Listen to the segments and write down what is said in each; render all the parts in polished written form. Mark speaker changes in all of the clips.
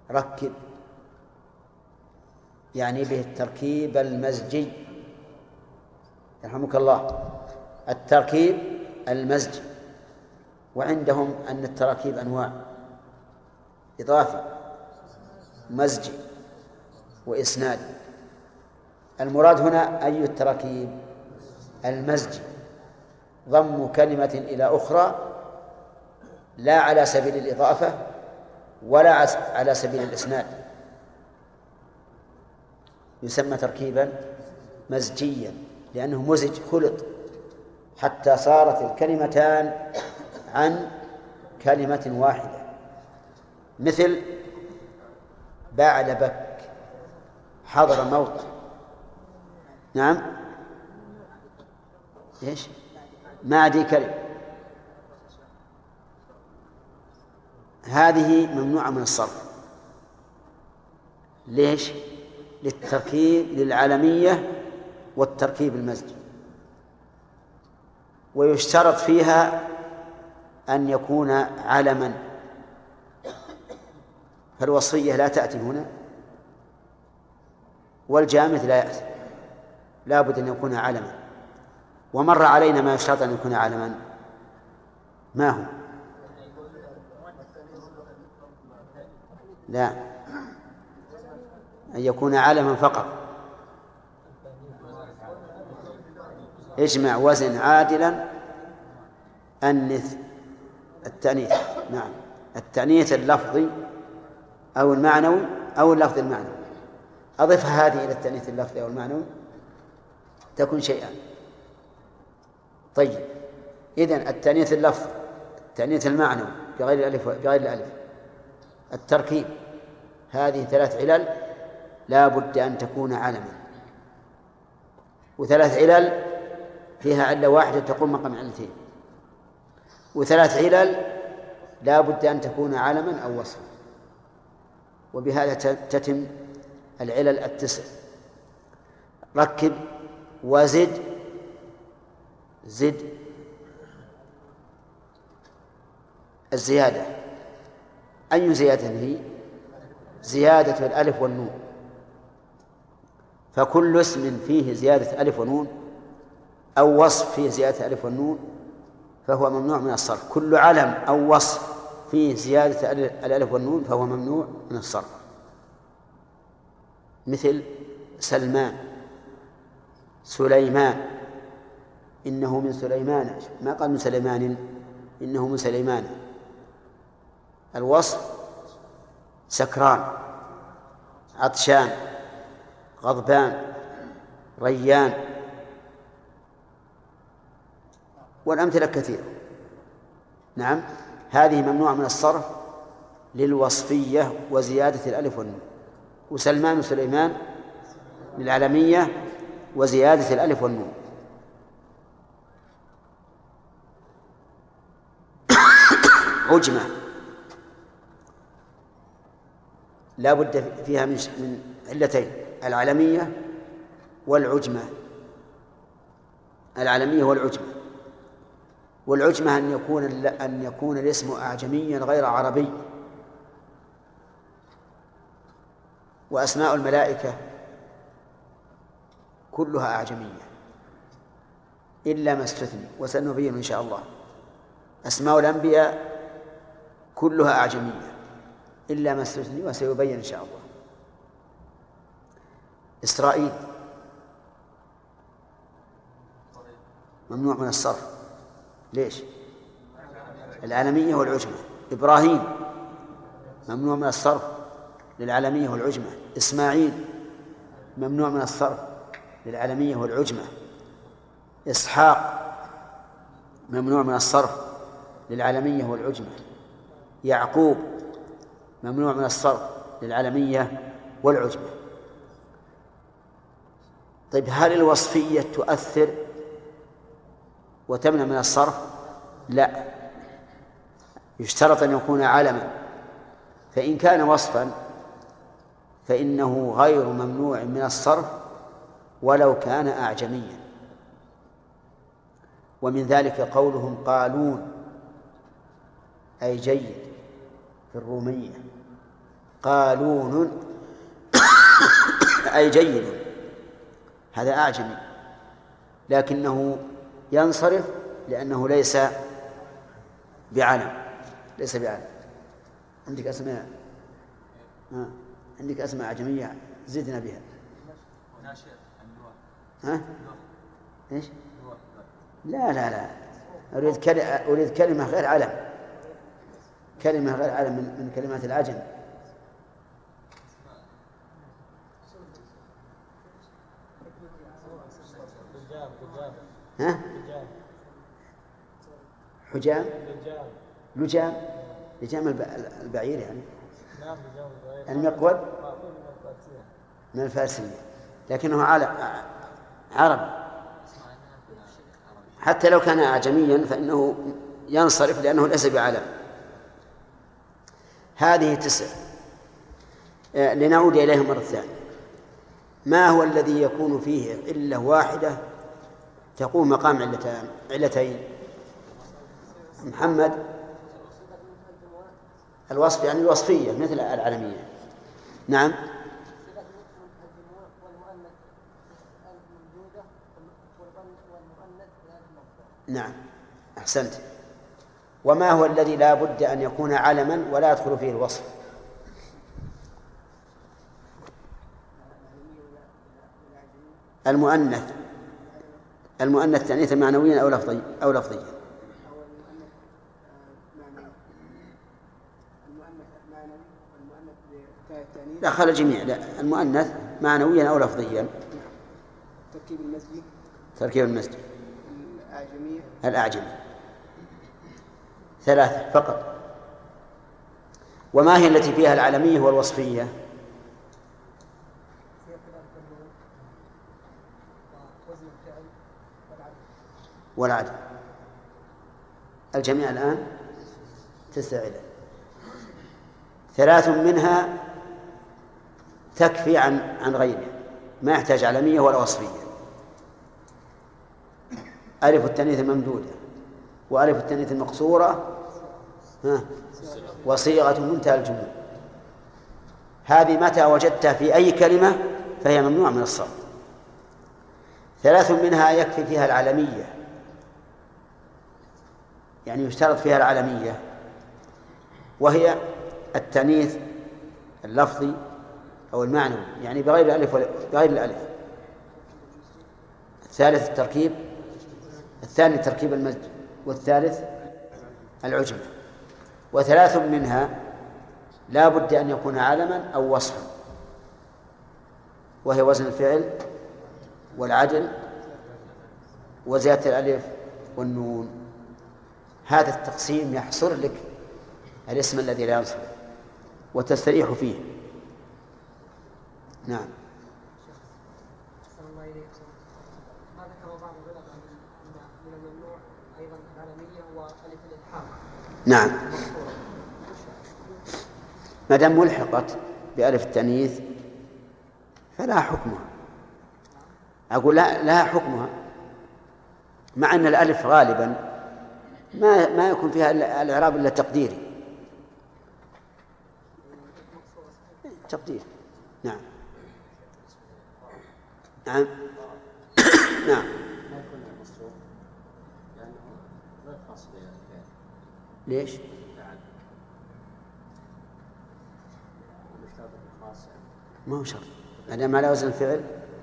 Speaker 1: ركب يعني به التركيب المزجي، يرحمك الله، التركيب المزجي. وعندهم أن التراكيب أنواع: إضافي، مزجي، وإسنادي. المراد هنا أي التراكيب؟ المزجي، ضم كلمة إلى أخرى لا على سبيل الإضافة ولا على سبيل الإسناد، يسمى تركيبا مزجيا، لأنه مزج، خلط حتى صارت الكلمتان عن كلمة واحدة. مثل بعلبك، حضر موت. نعم، إيش؟ معدي كلب. هذه ممنوعة من الصرف. ليش؟ للتركيب، للعلمية والتركيب المزجي. ويشترط فيها أن يكون علما، فالوصفية لا تأتي هنا والجامد لا يأتي، لا بد أن يكون علما. ومر علينا ما يشترط أن يكون علما، ما هو؟ لا، أن يكون علما فقط. اجمع وزن عادلا أنث التأنيث. نعم، التأنيث اللفظي أو المعنوي أو اللفظ المعنوي. أضفها هذه إلى التأنيث اللفظي أو المعنوي تكون شيئا. طيب، إذن التأنيث اللفظي، التأنيث المعنوي بغير الألف، بغير الألف، التركيب، هذه 3 علل لا بد أن تكون علما. و3 علل فيها علة واحدة تقوم مقام علتين، و3 علل لا بد أن تكون علما أو وصفا. وبهذا تتم العلل 9: ركب، وزد، زد. الزيادة أي زيادة هي؟ زيادة الألف والنون. فكل اسم فيه زيادة ألف ونون أو وصف فيه زيادة ألف والنون فهو ممنوع من الصرف. كل علم أو وصف فيه زيادة الألف والنون فهو ممنوع من الصرف. مثل سلمان، سليمان، إنه من سليمان، ما قال من سليمان، إنه من سليمان. الوصف سكران، عطشان، غضبان، ريان، والأمثلة كثيرة. نعم، هذه ممنوعة من الصرف للوصفية وزيادة الألف والنون. وسلمان وسليمان للعلمية وزيادة الألف والنون. عجمة لا بد فيها من علتين: العلمية والعجمة. العلمية والعجمة. والعجمة أن يكون الاسم أعجميا غير عربي. وأسماء الملائكة كلها أعجمية إلا ما استثني، وسنبين إن شاء الله. أسماء الأنبياء كلها أعجمية إلا ما استثني، وسيبين إن شاء الله. إسرائيل ممنوع من الصرف. ليش؟ العلمية والعجمة. إبراهيم ممنوع من الصرف للعلمية والعجمة. إسماعيل ممنوع من الصرف للعلمية والعجمة. إسحاق ممنوع من الصرف للعلمية والعجمة. يعقوب ممنوع من الصرف للعلمية والعجمة. طيب، هل الوصفية تؤثر وتمنع من الصرف؟ لا، يشترط أن يكون علما. فإن كان وصفا فإنه غير ممنوع من الصرف ولو كان أعجميا. ومن ذلك قولهم قالون، أي جيد، في الرومية. قالون أي جيد، هذا أعجمي، لكنه ينصرف لأنه ليس بعلم. عندك أسماء عندك أسماء أعجمية زدنا بها. ها؟ إيش؟ لا أريد كلمة غير علم، كلمة غير علم من كلمات العجم. ها؟ حجام، لجام البعير يعني. المقود من الفارسية، لكنه عربي. حتى لو كان أعجميا فإنه ينصرف لأنه ليس بعلم. هذه 9. لنعود إليها مرة ثانية. ما هو الذي يكون فيه علة واحدة تقوم مقام علتين؟ محمد. الوصف يعني الوصفية مثل العلمية. نعم. نعم أحسنت. وما هو الذي لا بد أن يكون علما ولا يدخل فيه الوصف؟ المؤنث تأنيثا معنويا أو لفظيا. لا خلى الجميع، لا المؤنث معنويا أو لفظيا. تركيب المزج. الأعجمي. 3 فقط. وما هي التي فيها العلمية والوصفية؟ والعدل. الجميع الآن 9 علل. 3 منها تكفي عن غيره، ما يحتاج علمية ولا وصفية. ألف التأنيث الممدودة، وألف التأنيث المقصورة، وصيغة منتهى الجموع. هذه متى وجدتها في أي كلمة فهي ممنوعة من الصرف. 3 منها يكفي فيها العلمية، يعني يشترط فيها العلمية، وهي التأنيث اللفظي أو المعنوي، يعني بغير الألف. الثالث التركيب، الثاني تركيب المزج، والثالث العجم. 3 منها لا بد أن يكون علما أو وصفا، وهي وزن الفعل والعدل وزيادة الألف والنون. هذا التقسيم يحصر لك الاسم الذي لا ينصرف وتستريح فيه. نعم.
Speaker 2: ما ذكر بعض العلماء من الممنوع أيضا العلمية وألف الإلحاق.
Speaker 1: نعم. ما دام ملحقت بألف التأنيث فلا حكمها. أقول لا حكمها، مع أن الألف غالبا ما يكون فيها الإعراب إلا تقديري. تقدير. نعم. نعم. نعم. ليش؟ ما هو شرط، ما دام على وزن الفعل.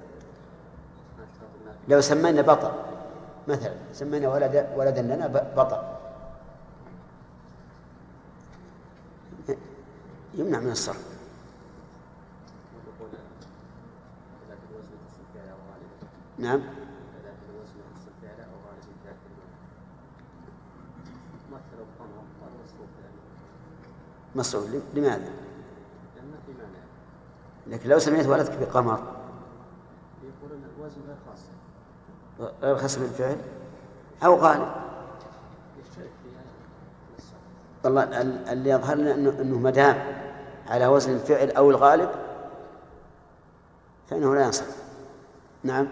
Speaker 1: لو سمينا بطل مثلا، سمينا ولدا لنا بطل، يمنع من الصرف. نعم. مصروف لماذا؟ لكن لو سميت ولدك بقمر
Speaker 3: يقولون الوزن غير خاص،
Speaker 1: غير خاص بالفعل أو غالب. والله اللي يظهر لنا أنه مدام على وزن الفعل أو الغالب فإنه لا ينصرف. نعم.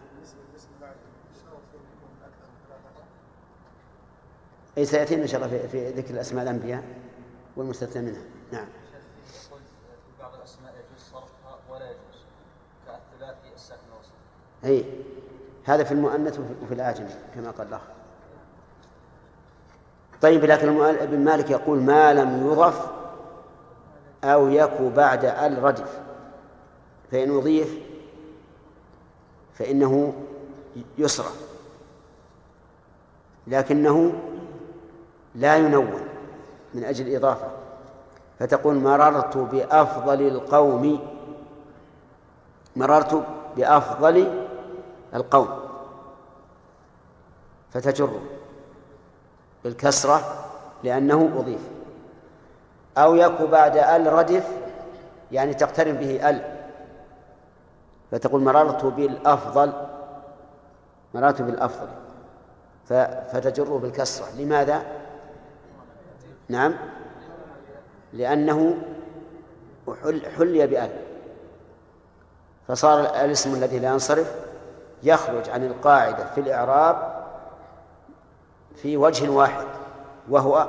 Speaker 1: أي سيأتينا إن شاء الله في ذكر الأسماء الأنبياء والمستثنى منها. نعم. أي هذا في المؤنث وفي الآجم كما قال الله. طيب لكن ابن مالك يقول ما لم يضف أو يكو بعد الردف، فإن أضيف فإنه يصرف، لكنه لا ينون من أجل الإضافة، فتقول مررت بأفضل القوم، مررت بأفضل القوم، فتجر بالكسرة لأنه أضيف. أو يكو بعد ردف يعني تقترن به فتقول مررت بالأفضل، مررت بالأفضل، فتجره بالكسرة. لماذا؟ نعم، لأنه حلي بأل، فصار الاسم الذي لا ينصرف يخرج عن القاعدة في الإعراب في وجه واحد، وهو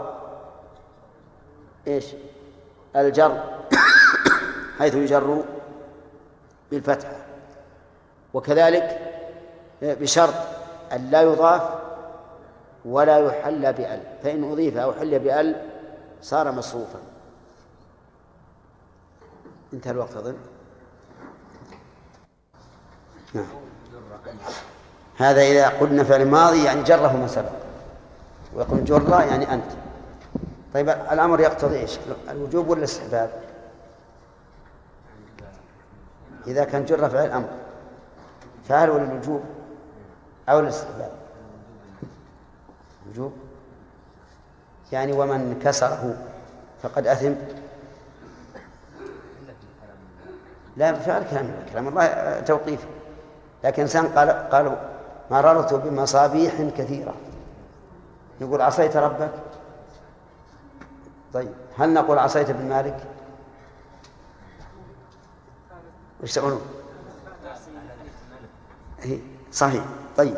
Speaker 1: إيش؟ الجر، حيث يجر بالفتحة. وكذلك بشرط أن لا يضاف ولا يحل بأل، فإن أضيف أو حل بأل صار مصروفا. انتهى الوقت أظن. نعم. هذا إذا قلنا فعل ماضي يعني جره ما سبق، ويقول جره يعني أنت. طيب الأمر يقتضي إيش؟ الوجوب ولا الاستحباب؟ إذا كان جر فعل أمر فهل هو للوجوب أو الاستحباب؟ وجوب، يعني ومن كسره فقد أثم. لا فعل كلام الله توقيفي، لكن إنسان قالوا مررت بمصابيح كثيرة، يقول عصيت ربك. طيب هل نقول عصيت ابن مالك؟ وش تقولون؟ صحيح. طيب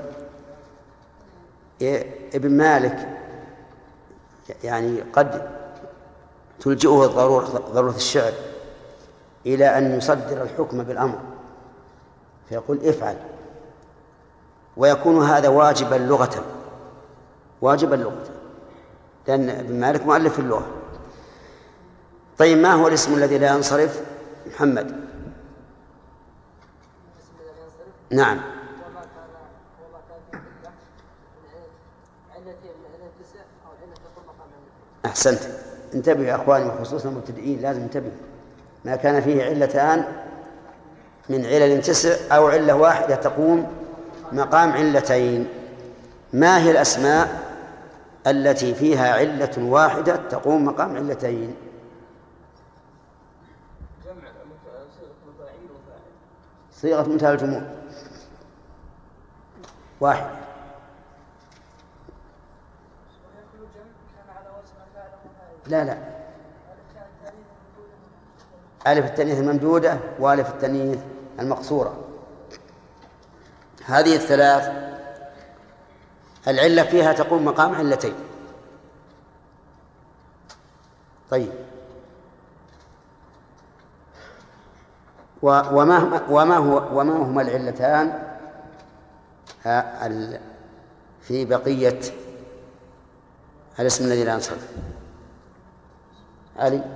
Speaker 1: ابن مالك يعني قد تلجئه ضرورة الشعر إلى أن يصدر الحكم بالأمر، فيقول افعل، ويكون هذا واجبا لغة، واجبا لغة، لأن ابن مالك مؤلف في اللغة. طيب ما هو الاسم الذي لا ينصرف؟ محمد. نعم. أحسنت، انتبهوا يا أخواني وخصوصا المبتدئين، لازم انتبهوا. ما كان فيه علتان من علل 9 أو علة واحدة تقوم مقام علتين. ما هي الأسماء التي فيها علة واحدة تقوم مقام علتين؟ صيغة منتهى الجموع واحد. لا ألف التأنيث الممدودة وألف التأنيث المقصورة، هذه الثلاث العلة فيها تقوم مقام علتين. طيب وما هما العلتان في بقية الاسم الذي لا ينصرف؟ علي.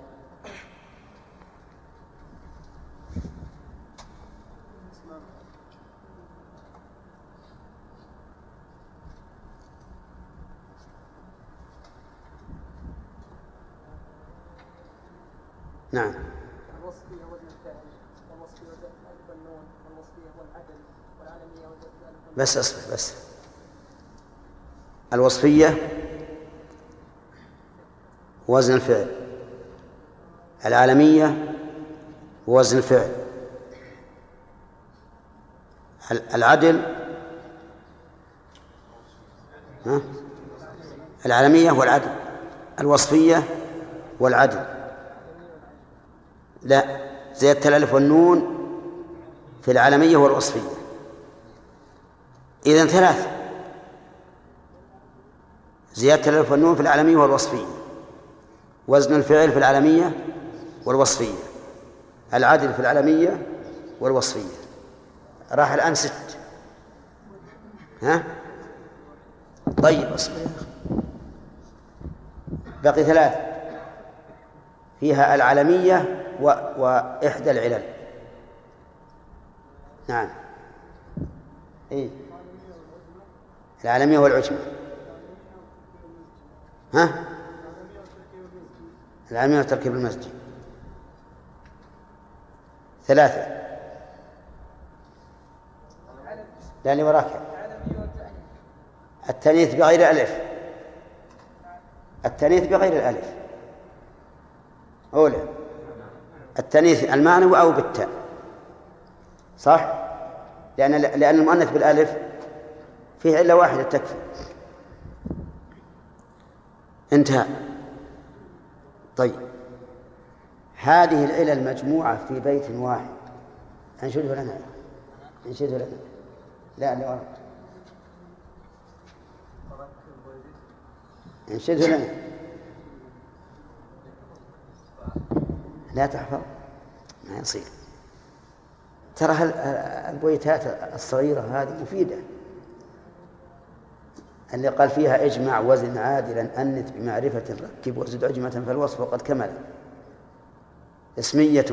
Speaker 1: نعم.
Speaker 2: الوصفية والفعل والوصفية والألف والنون والوصفية والعدل والعالمية والألف.
Speaker 1: بس أصبر بس. الوصفية وزن الفعل، العالمية وزن الفعل، العدل العالمية والعدل، الوصفية والعدل. لا، زيادة الألف والنون في العالمية والوصفية. إذن 3: زيادة الألف والنون في العالمية والوصفية، وزن الفعل في العالمية والوصفية، العدل في العالمية والوصفية. راح الآن 6. ها؟ طيب اصبر يا أخي. بقي 3 فيها العلمية وإحدى العلل. نعم. إيه؟ العالمية والعجمة. ها؟ العالمية وتركيب المسجد. 3. لا اللي وراك. التانيث بغير الألف. التانيث بغير الألف. أولى التانيث المعنوي أو بالتاء، صح؟ لأن المؤنث بالألف فيه علة واحدة تكفي. انتهى. طيب هذه العلل مجموعة في بيت واحد. انشده لنا. انشده لنا. لا لا انشده لنا. لا تحفظ ما يصير. ترى البيتات الصغيرة هذه مفيدة. اللي قال فيها اجمع وزن عادلا أنث بمعرفة ركب وزد عجمة فالوصف قد كمل. اسمية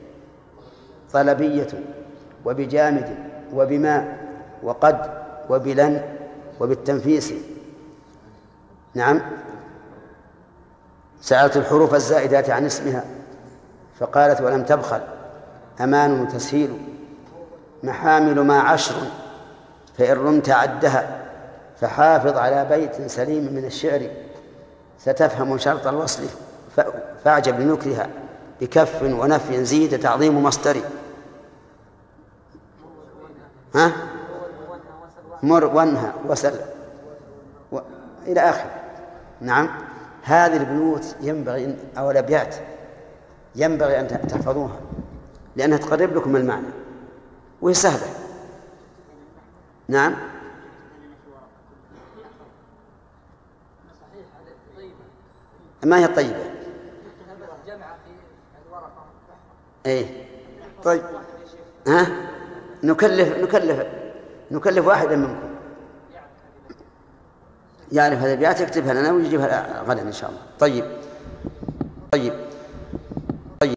Speaker 1: طلبية وبجامد وبماء وقد وبلن وبالتنفيس. نعم. سألت الحروف الزائدات عن اسمها فقالت ولم تبخل أمان وتسهيل محامل ما 10 فإن رمت عدها فحافظ على بيت سليم من الشعر ستفهم شرط الوصل فاعجب لنكرها بكف ونفي زيد تعظيم مصدري. ها؟ مر وانهى وسل إلى آخر. نعم. هذه البيوت ينبغي أو الأبيات ينبغي أن تحفظوها لأنها تقرب لكم المعنى وهي سهلة. نعم. ما هي الطيبة؟ ايه طيب. ها؟ نكلف واحدا منكم يعرف هذه الأبيات يكتبها لنا ويجيبها غدا إن شاء الله. طيب